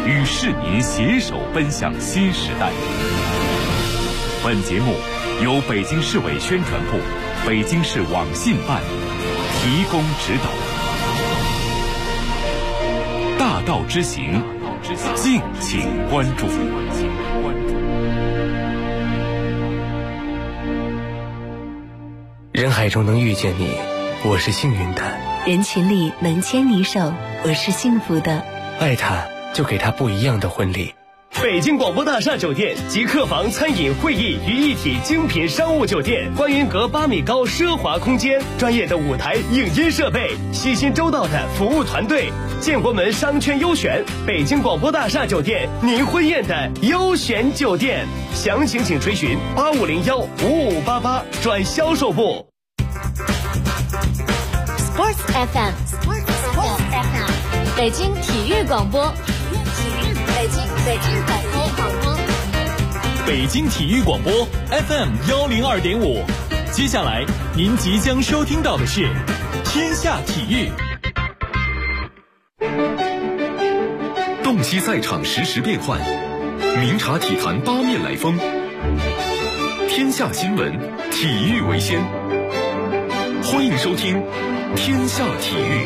与市民携手奔向新时代。本节目由北京市委宣传部、北京市网信办提供指导。大道之行，敬请关注。 人海中能遇见你，我是幸运的； 人群里能牵你手，我是幸福的。 爱他，就给他不一样的婚礼。 北京广播大厦酒店集客房、餐饮、会议于一体精品商务酒店，观云阁8米高奢华空间，专业的舞台影音设备，细心周到的服务团队。建国门商圈优选，北京广播大厦酒店，您婚宴的优选酒店。详情请垂询85015588转销售部。 Sports FM， 北京体育广播， 北京体育广播 FM102.5。接下来您即将收听到的是天下体育。 洞悉赛场实时变幻，明察体坛八面来风。天下新闻，体育为先。欢迎收听天下体育。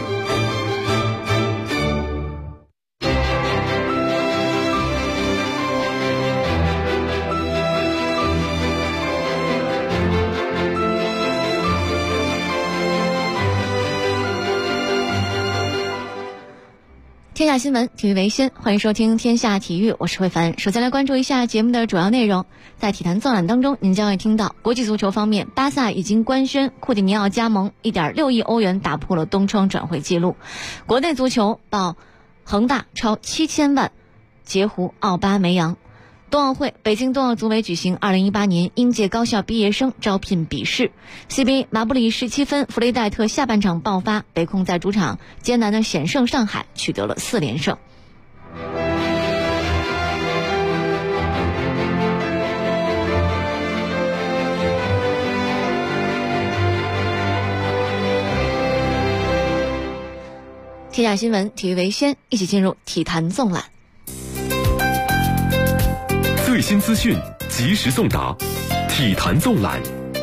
天下新闻，体育为先，欢迎收听天下体育，我是慧凡。首先来关注一下节目的主要内容。在体坛纵览当中，您将会听到国际足球方面，巴萨已经官宣库蒂尼奥加盟，1.6亿欧元打破了东窗转会记录。国内足球报恒大超7000万截胡奥巴梅扬。冬奥会，北京冬奥组委举行2018年应届高校毕业生招聘笔试。CBA 马布里17分，弗雷戴特下半场爆发，北控在主场艰难的险胜上海，取得了4连胜。天下新闻，体育为先，一起进入体坛纵览。 最新资讯及时送达，体坛纵览。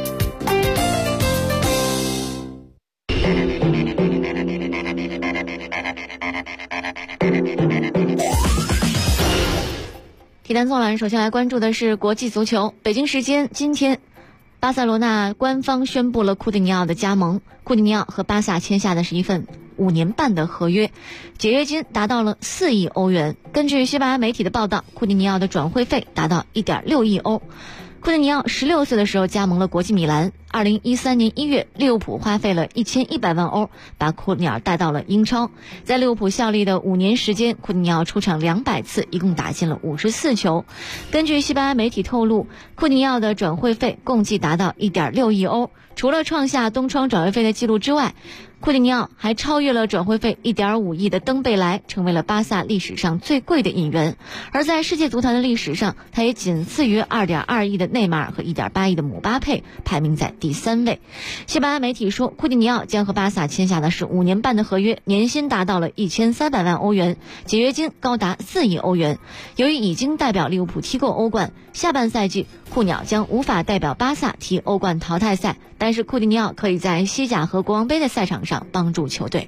体坛纵览，首先来关注的是国际足球。北京时间今天，巴塞罗那官方宣布了库蒂尼奥的加盟。库蒂尼奥和巴萨签下的是一份5年半的合约，解约金达到了4亿欧元。根据西班牙媒体的报道，库蒂尼奥的转会费达到1.6亿欧。库蒂尼奥16岁的时候加盟了国际米兰，2013年1月，利物浦花费了1100万欧把库蒂尼奥带到了英超。在利物浦效力的5年时间，库蒂尼奥出场200次，一共打进了54球。根据西班牙媒体透露，库蒂尼奥的转会费共计达到1.6亿欧。除了创下东窗转会费的记录之外，库蒂尼奥还超越了转会费1.5亿的登贝莱，成为了巴萨历史上最贵的引援。而在世界足坛的历史上，他也仅次于2.2亿的内马尔和1.8亿的姆巴佩，排名在第3位。西班牙媒体说，库蒂尼奥将和巴萨签下的是5年半的合约，年薪达到了1300万欧元，解约金高达4亿欧元。由于已经代表利物浦踢过欧冠，下半赛季库鸟将无法代表巴萨踢欧冠淘汰赛，但是库蒂尼奥可以在西甲和国王杯的赛场上帮助球队。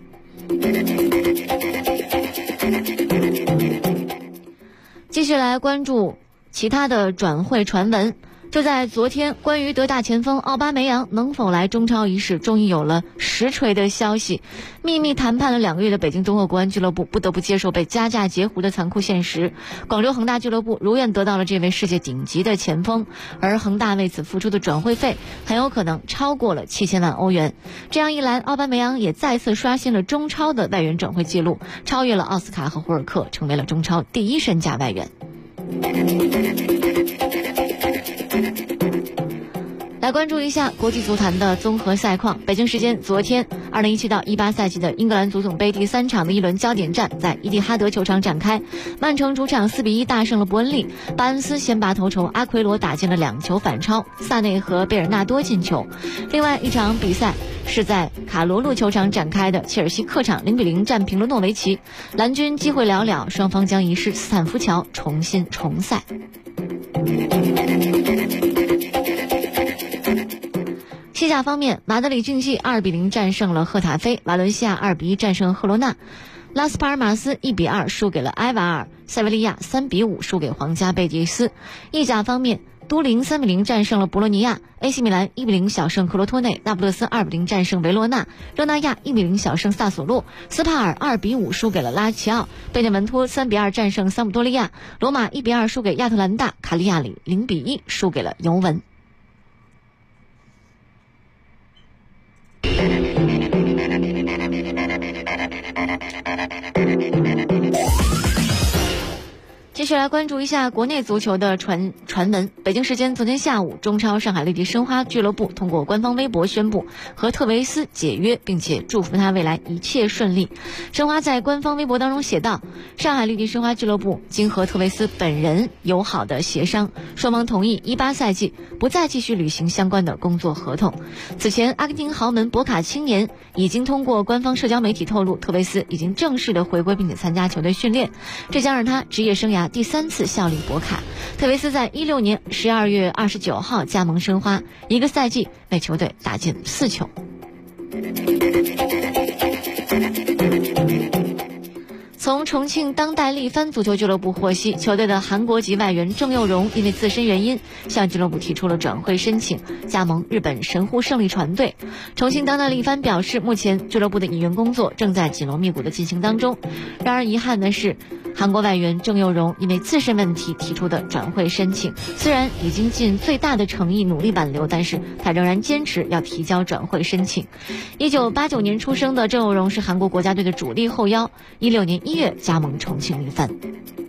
继续来关注其他的转会传闻。就在昨天，关于德大前锋奥巴梅扬能否来中超一事终于有了实锤的消息。秘密谈判了2个月的北京东赫国安俱乐部不得不接受被加价截胡的残酷现实。广州恒大俱乐部如愿得到了这位世界顶级的前锋，而恒大为此付出的转会费很有可能超过了7000万欧元。这样一来，奥巴梅扬也再次刷新了中超的外援转会记录，超越了奥斯卡和胡尔克，成为了中超第1身价外援。来关注一下国际足坛的综合赛况。北京时间昨天，2017到18赛季的英格兰足总杯第3场的一轮焦点战在伊蒂哈德球场展开。曼城主场4-1大胜了伯恩利，巴恩斯先拔头筹，阿奎罗打进了2球反超，萨内和贝尔纳多进球。另外一场比赛， 是在卡罗路球场展开的，切尔西客场0-0战平了诺维奇，蓝军机会寥寥，双方将移师斯坦福桥重赛。西甲方面，马德里竞技2-0战胜了赫塔菲，瓦伦西亚2-1战胜赫罗纳，拉斯帕尔马斯1-2输给了埃瓦尔，塞维利亚3-5输给皇家贝蒂斯。意甲方面，都灵3-0战胜了博洛尼亚， AC 米兰1-0小胜克罗托内，那不勒斯2-0战胜维罗纳，热那亚1-0小胜萨索洛，斯帕尔2-5输给了拉齐奥，贝内文托3-2战胜桑普多利亚，罗马1-2输给亚特兰大，卡利亚里0-1输给了尤文。继续来关注一下国内足球的传闻。北京时间昨天下午，中超上海绿地申花俱乐部通过官方微博宣布和特维斯解约，并且祝福他未来一切顺利。申花在官方微博当中写道，上海绿地申花俱乐部经和特维斯本人友好的协商，双方同意18赛季不再继续履行相关的工作合同。此前，阿根廷豪门博卡青年已经通过官方社交媒体透露，特维斯已经正式的回归并且参加球队训练，这将让他职业生涯第3次效力博卡。特维斯在16年12月29号加盟申花，一个赛季为球队打进4球。从重庆当代力帆足球俱乐部获悉，球队的韩国籍外援郑佑荣因为自身原因向俱乐部提出了转会申请，加盟日本神户胜利船队。重庆当代力帆表示，目前俱乐部的引援工作正在紧锣密鼓的进行当中。然而遗憾的是，韩国外援郑佑荣因为自身问题提出的转会申请，虽然已经尽最大的诚意努力挽留，但是他仍然坚持要提交转会申请。1989年出生的郑佑荣是韩国国家队的主力后腰，16年1月加盟重庆力帆。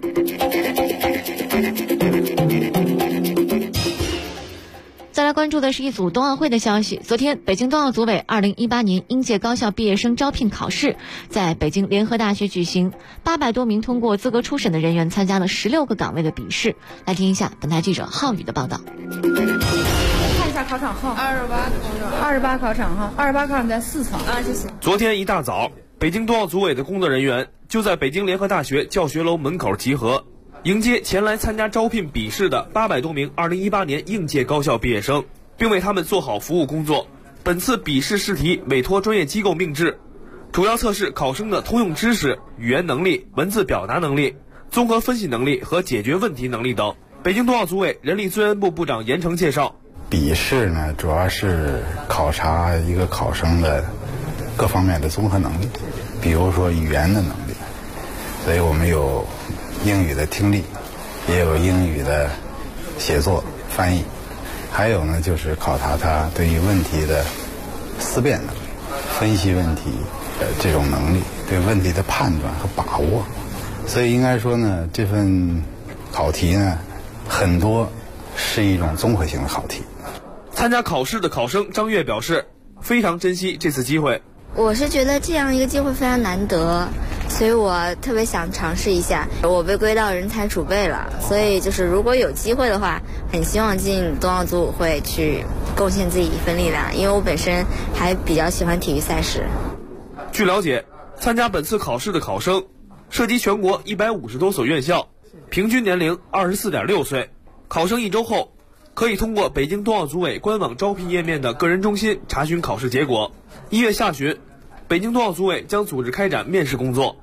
再来关注的是一组冬奥会的消息。昨天，北京冬奥组委2018年应届高校毕业生招聘考试在北京联合大学举行，800多名通过资格初审的人员参加了16个岗位的笔试。来听一下本台记者浩宇的报道。 看一下考场号，28考场号，28考场在4层啊，谢谢。 昨天一大早，北京冬奥组委的工作人员就在北京联合大学教学楼门口集合，迎接前来参加招聘笔试的800多名2018年应届高校毕业生，并为他们做好服务工作。本次笔试试题委托专业机构命制，主要测试考生的通用知识、语言能力、文字表达能力、综合分析能力和解决问题能力等。北京冬奥组委人力资源部部长严成介绍， 笔试呢，主要是考察一个考生的各方面的综合能力，比如说语言的能力，所以我们有英语的听力，也有英语的写作翻译，还有呢就是考察他对于问题的思辨能力、分析问题这种能力，对问题的判断和把握。所以应该说呢，这份考题呢很多是一种综合性的考题。 参加考试的考生张悦表示，非常珍惜这次机会。 我是觉得这样一个机会非常难得，所以我特别想尝试一下。我被归到人才储备了，所以就是如果有机会的话，很希望进冬奥组委会去贡献自己一份力量，因为我本身还比较喜欢体育赛事。 据了解，参加本次考试的考生涉及全国150多所院校，平均年龄24.6岁。考生1周后可以通过北京冬奥组委官网招聘页面的个人中心查询考试结果。1月下旬，北京冬奥组委将组织开展面试工作。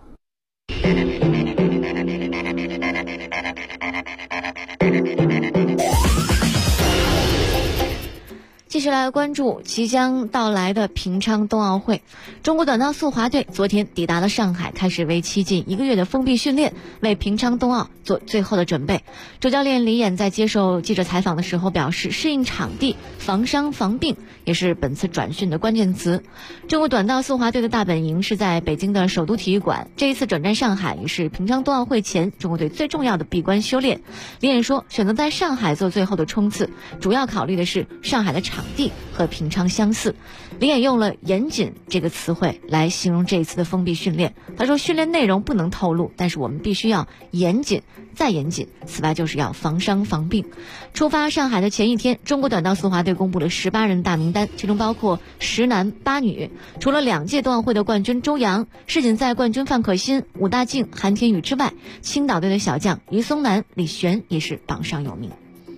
继续来关注即将到来的平昌冬奥会。中国短道速滑队昨天抵达了上海，开始为期近1个月的封闭训练，为平昌冬奥做最后的准备。主教练李演在接受记者采访的时候表示，适应场地、防伤防病也是本次转训的关键词。中国短道速滑队的大本营是在北京的首都体育馆，这一次转战上海也是平昌冬奥会前中国队最重要的闭关修炼。李演说，选择在上海做最后的冲刺，主要考虑的是上海的场地和平常相似。林也用了严谨这个词汇来形容这一次的封闭训练。他说，训练内容不能透露，但是我们必须要严谨再严谨，此外就是要防伤防病。出发上海的前一天，中国短道速滑队公布了18人大名单，其中包括10男8女。除了2届冬奥会的冠军周洋、世锦赛冠军范可新、武大靖、韩天宇之外，青岛队的小将于松南、李璇也是榜上有名。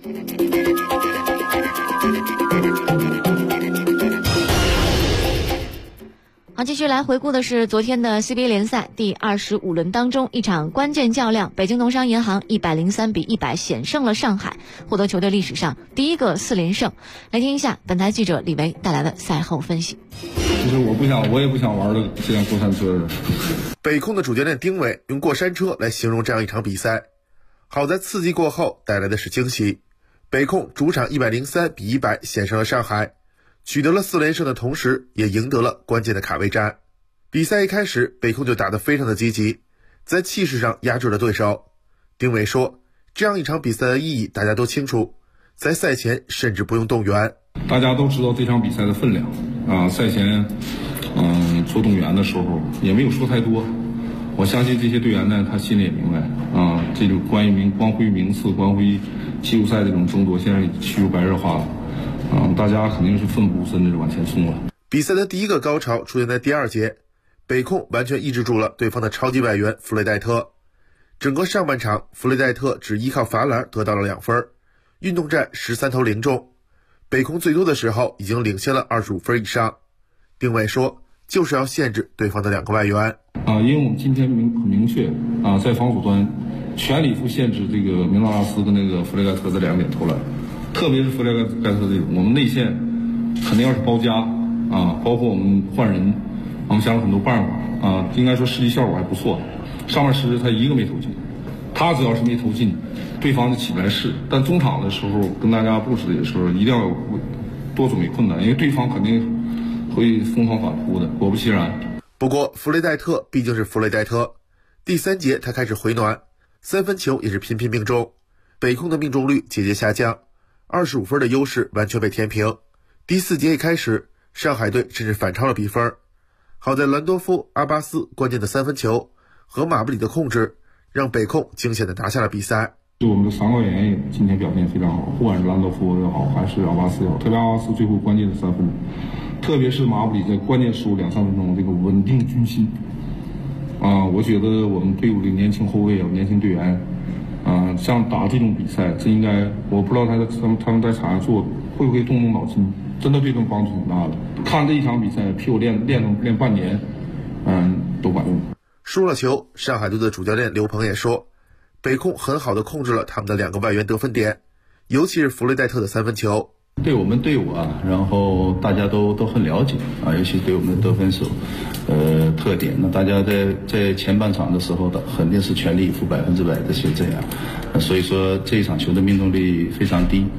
好，继续来回顾的是昨天的 CBA 联赛第25轮当中一场关键较量，北京农商银行103比100险胜了上海，获得球队历史上第一个4连胜。来听一下本台记者李维带来的赛后分析。 其实我也不想玩了这辆过山车。 北控的主教练丁伟用过山车来形容这样一场比赛，好在刺激过后带来的是惊喜。北控主场103比100险胜了上海，取得了4连胜的同时，也赢得了关键的卡位战。比赛一开始，北控就打得非常的积极，在气势上压制了对手。丁伟说，这样一场比赛的意义大家都清楚，在赛前甚至不用动员。 大家都知道这场比赛的分量啊，赛前做动员的时候也没有说太多。我相信这些队员呢，他心里也明白啊，这种关于光辉名次、关辉季后赛这种争夺，现在趋于白热化了。大家肯定是奋不顾身的往前冲了。 比赛的第一个高潮出现在第2节，北控完全抑制住了对方的超级外援弗雷戴特。整个上半场，弗雷戴特只依靠罚篮得到了2分，运动战13投0中。北控最多的时候已经领先了25分以上。丁伟说，就是要限制对方的2个外援。 因为我们今天很明确在防守端全力以赴限制这个明纳拉斯跟那个弗雷盖特这2点投篮。特别是弗雷盖特这种，我们内线肯定要是包夹包括我们换人，我们想了很多办法应该说实际效果还不错。上面10他一个没投进，他只要是没投进，对方就起不来势。但中场的时候跟大家布置的时候，一定要多准备困难，因为对方肯定会疯狂反扑的。果不其然， 不过弗雷戴特毕竟是弗雷戴特，第3节他开始回暖，3分球也是频频命中，北控的命中率节节下降。25分的优势完全被填平。第4节一开始，上海队甚至反超了比分。好在兰多夫、阿巴斯关键的3分球和马布里的控制，让北控惊险地拿下了比赛。 我们的3个演员今天表现非常好，不管是兰多夫也好，还是阿巴斯也好，特别阿巴斯最后关键的3分，特别是马布里在关键时候2-3分钟这个稳定军心我觉得我们队伍里年轻后卫年轻队员像打这种比赛，这应该我不知道他们在场上做会不会动脑筋，真的对他们帮助挺大的。看这一场比赛，比我练半年，都管用。 输了球，上海队的主教练刘鹏也说，北控很好的控制了他们的2个外援得分点，尤其是弗雷戴特的3分球。 对我们队伍然后大家都很了解尤其对我们的得分手特点。那大家在前半场的时候肯定是全力以赴100%的去这样，所以说这一场球的命中率非常低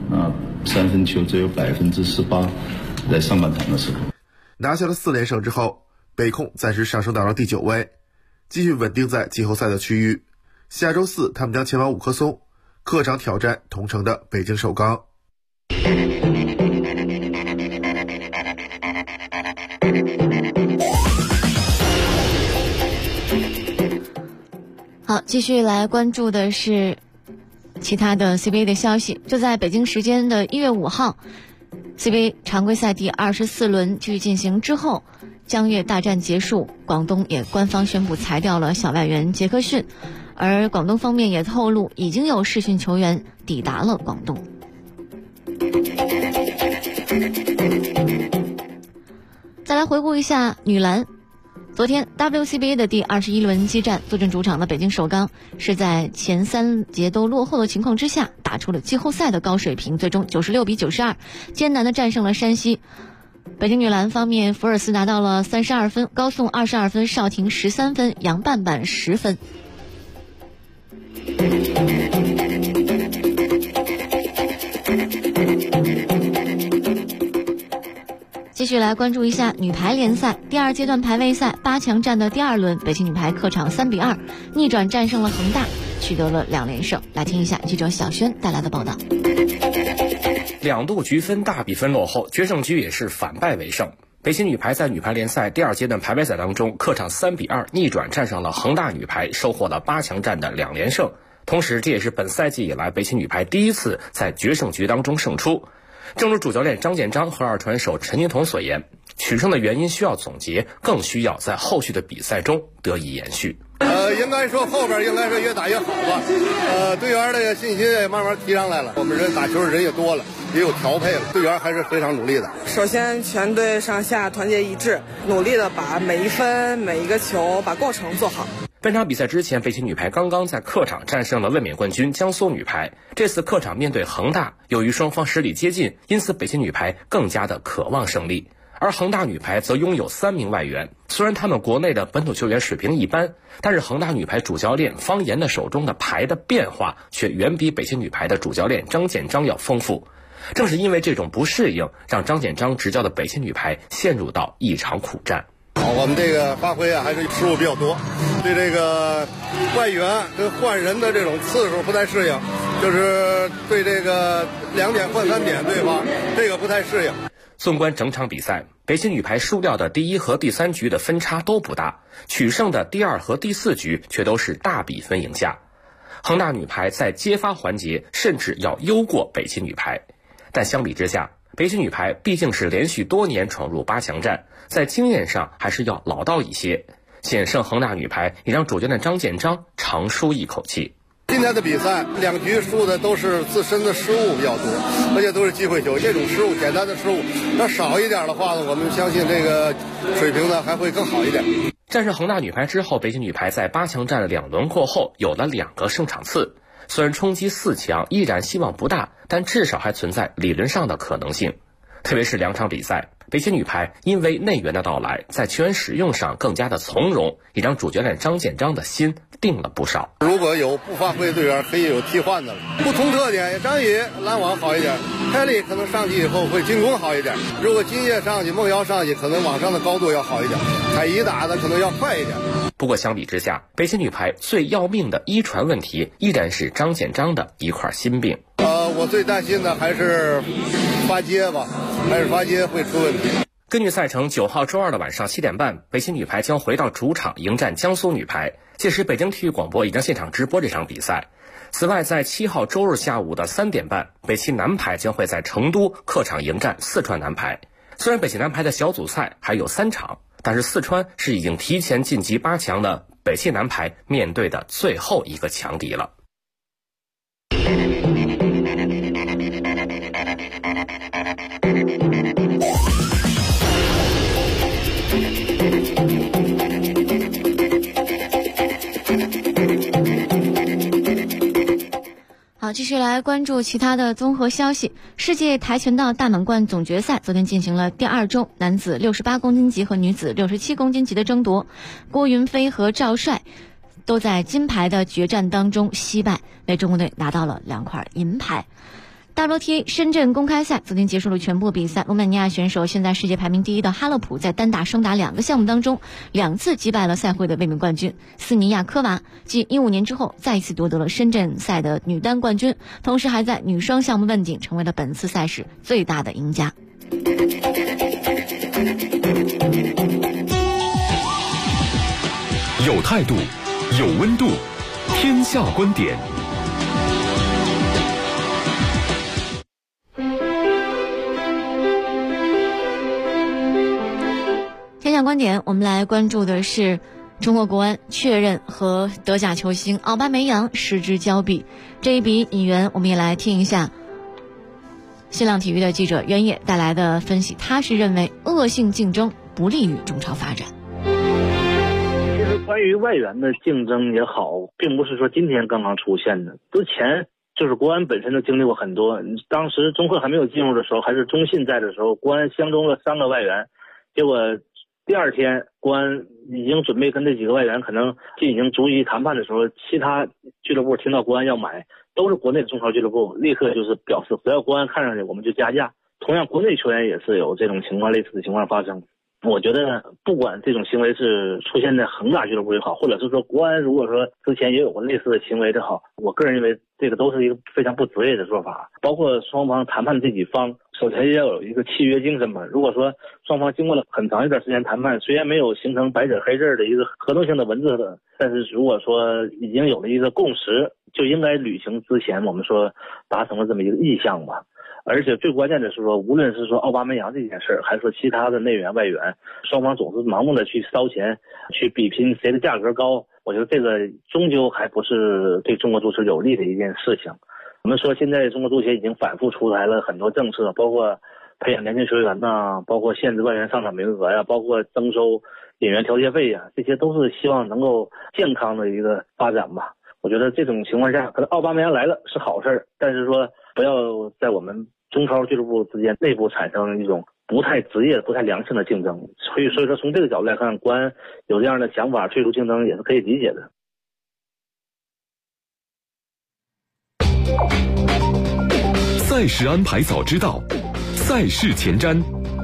3分球只有18%，在上半场的时候。 拿下了4连胜之后，北控暂时上升到了第9位，继续稳定在季后赛的区域。下周4他们将前往五棵松，客场挑战同城的北京首钢。 好，继续来关注的是其他的 CBA 的消息。就在北京时间的1月5号 CBA 常规赛第24轮继续进行之后，江越大战结束，广东也官方宣布裁掉了小外援杰克逊，而广东方面也透露已经有试训球员抵达了广东。再来回顾一下女篮，昨天 WCBA 的第21轮激战，坐镇主场的北京首钢是在前3节都落后的情况之下，打出了季后赛的高水平，最终96比92艰难地战胜了山西。北京女篮方面，福尔斯拿到了32分，高颂22分，邵婷13分，杨瓣瓣10分。继续来关注一下女排联赛第2阶段排位赛8强战的第2轮，北京女排客场3比2逆转战胜了恒大，取得了2连胜。来听一下记者小轩带来的报道。 2度局分大比分落后，决胜局也是反败为胜。北京女排在女排联赛第2阶段排位赛当中，客场3比2逆转战胜了恒大女排，收获了8强战的2连胜。同时，这也是本赛季以来北京女排第一次在决胜局当中胜出。正如主教练张建章和2传手陈金童所言，取胜的原因需要总结，更需要在后续的比赛中得以延续。 应该说后边应该是越打越好吧。队员的信心也慢慢提上来了，我们人打球的人也多了，也有调配了，队员还是非常努力的。 首先，全队上下团结一致，努力的把每一分、每一个球、把过程做好。 本场比赛之前，北京女排刚刚在客场战胜了卫冕冠军江苏女排。这次客场面对恒大，由于双方实力接近，因此北京女排更加的渴望胜利。而恒大女排则拥有3名外援，虽然他们国内的本土球员水平一般，但是恒大女排主教练方岩的手中的牌的变化却远比北京女排的主教练张建章要丰富。正是因为这种不适应，让张建章执教的北京女排陷入到一场苦战。 我们这个发挥还是失误比较多，对这个外援跟换人的这种次数不太适应，就是对这个2点换3点对方这个不太适应。 纵观整场比赛，北京女排输掉的第1和第3局的分差都不大，取胜的第2和第4局却都是大比分赢下。恒大女排在接发环节甚至要优过北京女排，但相比之下，北京女排毕竟是连续多年闯入8强战，在经验上还是要老道一些。险胜恒大女排也让主教练张建章长舒一口气。 今天的比赛2局输的都是自身的失误比较多，而且都是机会球。这种失误，简单的失误要少一点的话呢，我们相信这个水平呢还会更好一点。 战胜恒大女排之后，北京女排在8强战2轮过后有了2个胜场次，虽然冲击4强依然希望不大，但至少还存在理论上的可能性。特别是2场比赛，北京女排因为内援的到来，在球员使用上更加的从容，也让主教练张建章的心定了不少。 如果有不发挥队员，可以有替换的了。不同特点，张宇拦网好一点，凯丽可能上去以后会进攻好一点。如果金叶上去，孟瑶上去，可能往上的高度要好一点，凯怡打的可能要快一点。 不过相比之下，北京女排最要命的1传问题依然是张建章的一块心病。 我最担心的还是发接吧，还是发接会出问题。 根据赛程，9号周2的晚上7点半，北京女排将回到主场迎战江苏女排。届时，北京体育广播已经现场直播这场比赛。此外，在7号周日下午的3点半，北汽男排将会在成都客场迎战四川男排。虽然北汽男排的小组赛还有3场，但是四川是已经提前晋级8强的北汽男排面对的最后一个强敌了。 好，继续来关注其他的综合消息。世界跆拳道大满贯总决赛昨天进行了第2周男子68公斤级和女子67公斤级的争夺，郭云飞和赵帅都在金牌的决战当中惜败，为中国队拿到了2块银牌。WTA 深圳公开赛昨天结束了全部比赛，罗马尼亚选手现在世界排名第1的哈勒普在单打双打2个项目当中2次击败了赛会的卫冕冠军斯尼亚科娃，继15年之后再一次夺得了深圳赛的女单冠军，同时还在女双项目问鼎，成为了本次赛事最大的赢家。 有态度，有温度，天下观点。 天下观点，我们来关注的是中国国安确认和德甲球星奥巴梅扬失之交臂。这一笔引援，我们也来听一下新浪体育的记者袁野带来的分析。他是认为恶性竞争不利于中超发展。 其实关于外援的竞争也好，并不是说今天刚刚出现的，之前就是国安本身就经历过很多。当时中赫还没有进入的时候，还是中信在的时候，国安相中了3个外援，结果第2天国安已经准备跟这几个外援可能进行逐一谈判的时候，其他俱乐部听到国安要买，都是国内的中超俱乐部，立刻就是表示只要国安看上去我们就加价。同样国内球员也是有这种情况，类似的情况发生。 我觉得不管这种行为是出现在恒大俱乐部也好，或者是说国安如果说之前也有过类似的行为也好，我个人认为这个都是一个非常不职业的做法。包括双方谈判这几方，首先要有一个契约精神嘛。如果说双方经过了很长一段时间谈判，虽然没有形成白纸黑字的一个合同性的文字的，但是如果说已经有了一个共识，就应该履行之前我们说达成了这么一个意向吧。而且最关键的是说，无论是说奥巴梅扬这件事儿，还是说其他的内援外援，双方总是盲目的去烧钱，去比拼谁的价格高。我觉得这个终究还不是对中国足球有利的一件事情。我们说现在中国足协已经反复出台了很多政策，包括培养年轻球员呐，包括限制外援上场名额呀，包括征收引援调节费呀，这些都是希望能够健康的一个发展吧。我觉得这种情况下，可能奥巴梅扬来了是好事，但是说不要在我们中超俱乐部之间内部产生一种不太职业、不太良性的竞争。所以说从这个角度来看，国安有这样的想法退出竞争也是可以理解的。 赛事安排早知道，赛事前瞻。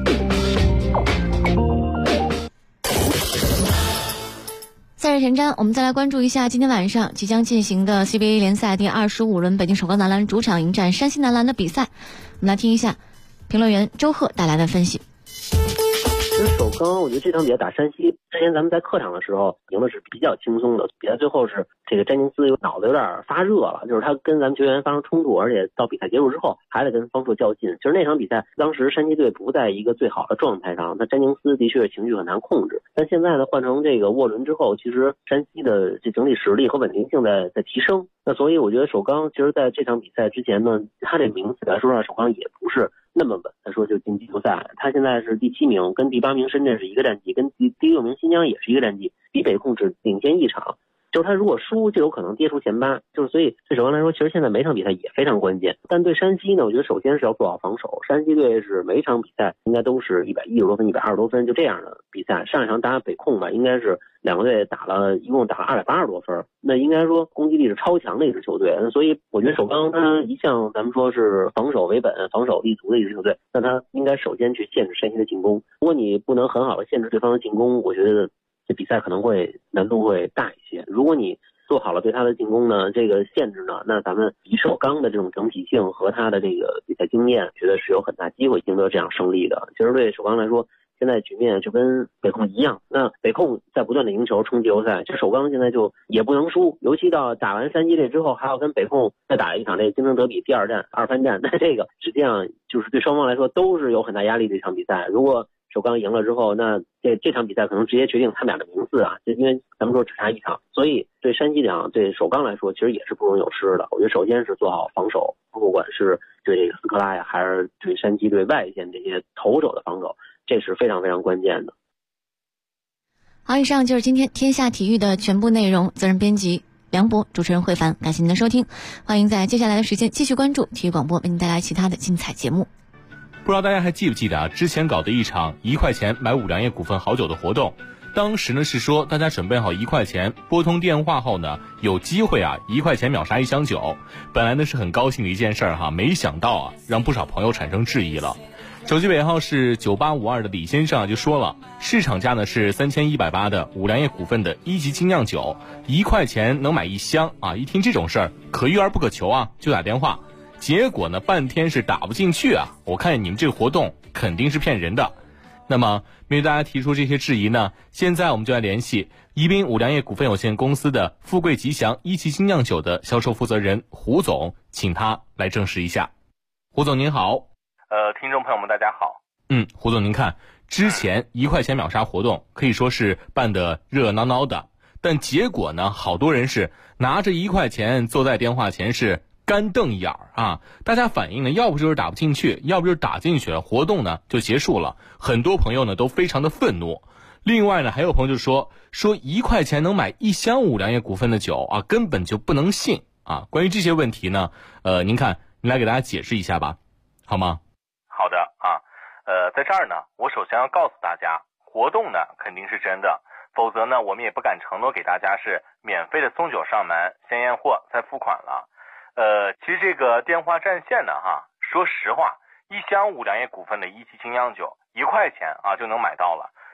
赛事前瞻，我们再来关注一下今天晚上即将进行的 CBA 联赛第25轮北京首钢男篮主场迎战山西男篮的比赛。我们来听一下评论员周贺带来的分析。 其实首钢，我觉得这场比赛打山西之前，咱们在客场的时候赢的是比较轻松的。比赛最后是这个詹宁斯脑子有点发热了，就是他跟咱们球员发生冲突，而且到比赛结束之后还得跟方硕较劲。其实那场比赛当时山西队不在一个最好的状态上，那詹宁斯的确情绪很难控制。但现在呢，换成这个沃伦之后，其实山西的这整体实力和稳定性在提升。那所以我觉得首钢其实在这场比赛之前呢，他这名次来说首钢也不是那么稳，他说就进季后赛，他现在是第7名，跟第8名深圳是一个战绩，跟第6名新疆也是一个战绩，比北控只领先1场。就是他如果输就有可能跌出前8，就是所以对首钢来说，其实现在每场比赛也非常关键。但对山西呢，我觉得首先是要做好防守。山西队是每场比赛应该都是110多分、120多分就这样的比赛。上一场打北控吧，应该是两个队一共打了280多分，那应该说攻击力是超强的一支球队。所以我觉得首钢他一向咱们说是防守为本、防守立足的一支球队，那他应该首先去限制山西的进攻。如果你不能很好的限制对方的进攻，我觉得这比赛可能会难度会大一些。如果你做好了对他的进攻呢，这个限制呢，那咱们以首钢的这种整体性和他的这个比赛经验，觉得是有很大机会赢得这样胜利的。其实对首钢来说，现在局面就跟北控一样，那北控在不断的赢球冲季后赛，这首钢现在就也不能输，尤其到打完山西队之后，还要跟北控再打一场这个京城德比第2战2番战，那这个实际上就是对双方来说都是有很大压力的一场比赛。如果首钢赢了之后，那这场比赛可能直接决定他们俩的名次啊，就因为咱们说只差1场，所以对山西队对首钢来说其实也是不容有失的。我觉得首先是做好防守，不管是对这个斯科拉呀，还是对山西队外线这些投手的防守，这是非常非常关键的。 好，以上就是今天天下体育的全部内容。责任编辑梁博，主持人慧凡，感谢您的收听。欢迎在接下来的时间继续关注体育广播，为您带来其他的精彩节目。 不知道大家还记不记得之前搞的一场1块钱买五粮液股份好酒的活动，当时呢是说大家准备好1块钱，拨通电话后呢有机会1块钱秒杀1箱酒。本来呢是很高兴的一件事儿没想到让不少朋友产生质疑了。手机尾号是9852的李先生就说了，市场价呢是3180的五粮液股份的1级精酿酒，1块钱能买1箱一听这种事儿可遇而不可求就打电话。结果呢半天是打不进去我看你们这个活动肯定是骗人的。那么面对大家提出这些质疑呢，现在我们就来联系宜宾五粮液股份有限公司的富贵吉祥1级精酿酒的销售负责人胡总，请他来证实一下。胡总您好。 听众朋友们大家好。 胡总您看，之前1块钱秒杀活动可以说是办得热闹闹的，但结果呢好多人是拿着1块钱坐在电话前是干瞪眼大家反映呢，要不就是打不进去，要不就是打进去了，活动呢就结束了。很多朋友呢都非常的愤怒。另外呢，还有朋友就说1块钱能买1箱五粮液股份的酒根本就不能信关于这些问题呢，您看，您来给大家解释一下吧，好吗？ 好的在这儿呢，我首先要告诉大家，活动呢肯定是真的，否则呢我们也不敢承诺给大家是免费的送酒上门，先验货再付款了。其实这个电话占线呢说实话，1箱五粮液股份的1级精酿酒1块钱就能买到了。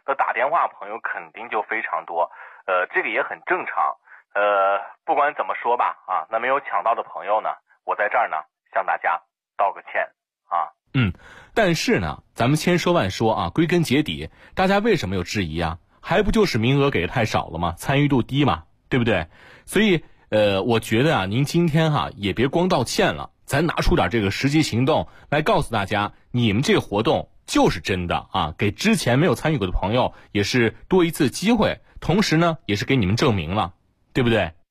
打电话朋友肯定就非常多，这个也很正常。不管怎么说吧，啊，那没有抢到的朋友呢，我在这儿呢向大家道个歉啊。 但是呢，咱们千说万说啊，归根结底，大家为什么有质疑啊？还不就是名额给的太少了吗？参与度低嘛，对不对？所以，我觉得啊，您今天也别光道歉了，咱拿出点这个实际行动来告诉大家，你们这个活动就是真的啊，给之前没有参与过的朋友也是多一次机会，同时呢，也是给你们证明了，对不对？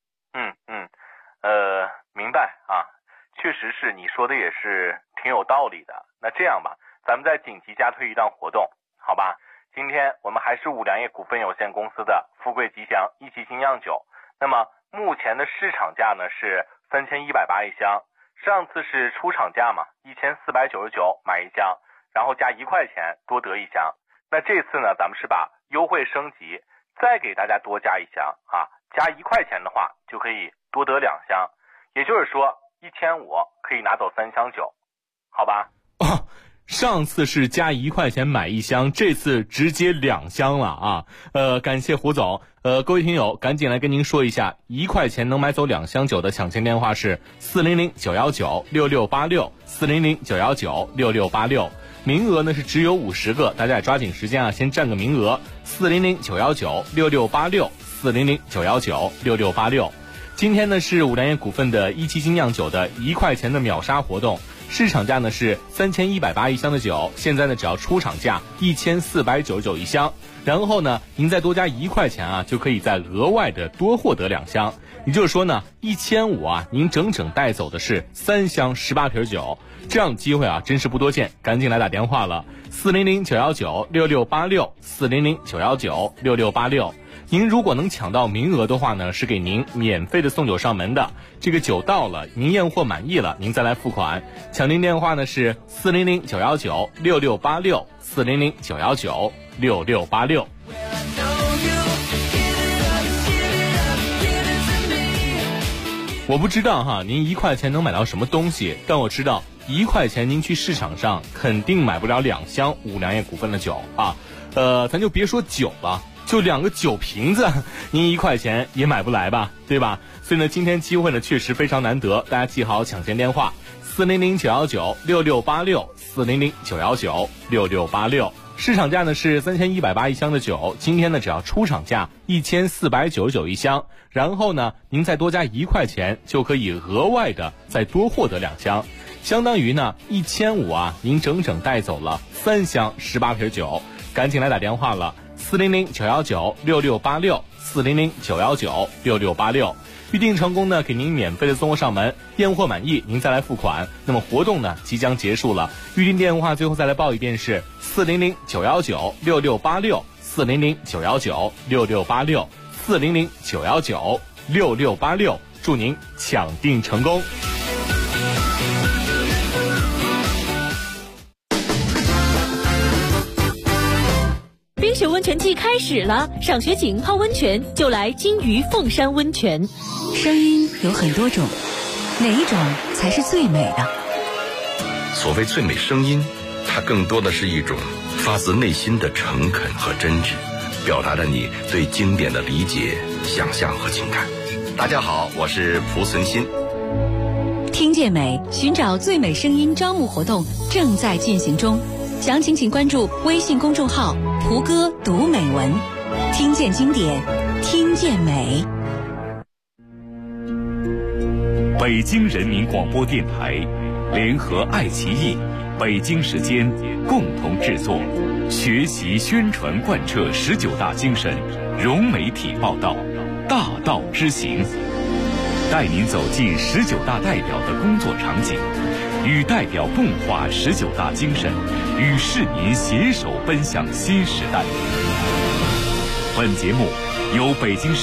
明白啊，确实是你说的也是挺有道理的。那这样吧，咱们再紧急加推一档活动，好吧？今天我们还是五粮液股份有限公司的富贵吉祥一期精酿酒，那么目前的市场价呢是3180一箱，上次是出厂价嘛，1499买一箱，然后加1块钱多得一箱。那这次呢，咱们是把优惠升级，再给大家多加一箱啊，加1块钱的话就可以多得2箱，也就是说1500可以拿走3箱酒，好吧？ 上次是加1块钱买一箱，这次直接2箱了啊！感谢胡总。各位听友，赶紧来跟您说一下，1块钱能买走2箱酒的抢钱电话是400-919-6686，400-919-6686。名额呢是只有50个，大家也抓紧时间啊，先占个名额。400-919-6686，400-919-6686。今天呢是五粮液股份的一期精酿酒的1块钱的秒杀活动。市场价呢是3180一箱的酒，现在呢只要出厂价1499一箱，然后呢您再多加1块钱啊，就可以再额外的多获得2箱，也就是说呢1500啊，您整整带走的是3箱18瓶酒，这样的机会啊真是不多见，赶紧来打电话了，400-919-6686，400-919-6686。您如果能抢到名额的话呢，是给您免费的送酒上门的。这个酒到了，您验货满意了，您再来付款。抢订电话呢是400-919-6686，400-919-6686。我不知道您1块钱能买到什么东西，但我知道1块钱您去市场上肯定买不了2箱五粮液股份的酒啊。咱就别说酒了，就2个酒瓶子，您1块钱也买不来吧，对吧？所以呢，今天机会呢确实非常难得，大家记好抢钱电话：400-919-6686，400-919-6686。市场价呢是3180一箱的酒，今天呢只要出厂价1499一箱，然后呢您再多加1块钱，就可以额外的再多获得2箱，相当于呢1500啊，您整整带走了3箱18瓶酒，赶紧来打电话了。400-919-6686，400-919-6686。预定成功呢，给您免费的送货上门，验货满意您再来付款。那么活动呢即将结束了，预定电话最后再来报一遍是400-919-6686，400-919-6686，400-919-6686。祝您抢订成功。 冰雪温泉季开始了，赏雪景泡温泉就来金鱼凤山温泉。 声音有很多种，哪一种才是最美的？ 所谓最美声音，它更多的是一种发自内心的诚恳和真挚，表达了你对经典的理解、想象和情感。大家好，我是蒲存昕。 听见美，寻找最美声音招募活动正在进行中，详情请关注微信公众号蒲哥读美文，听见经典，听见美。 北京人民广播电台联合爱奇艺、北京时间共同制作，学习宣传贯彻19大精神，融媒体报道，大道之行，带您走进19大代表的工作场景，与代表共话19大精神，与市民携手奔向新时代。本节目由北京市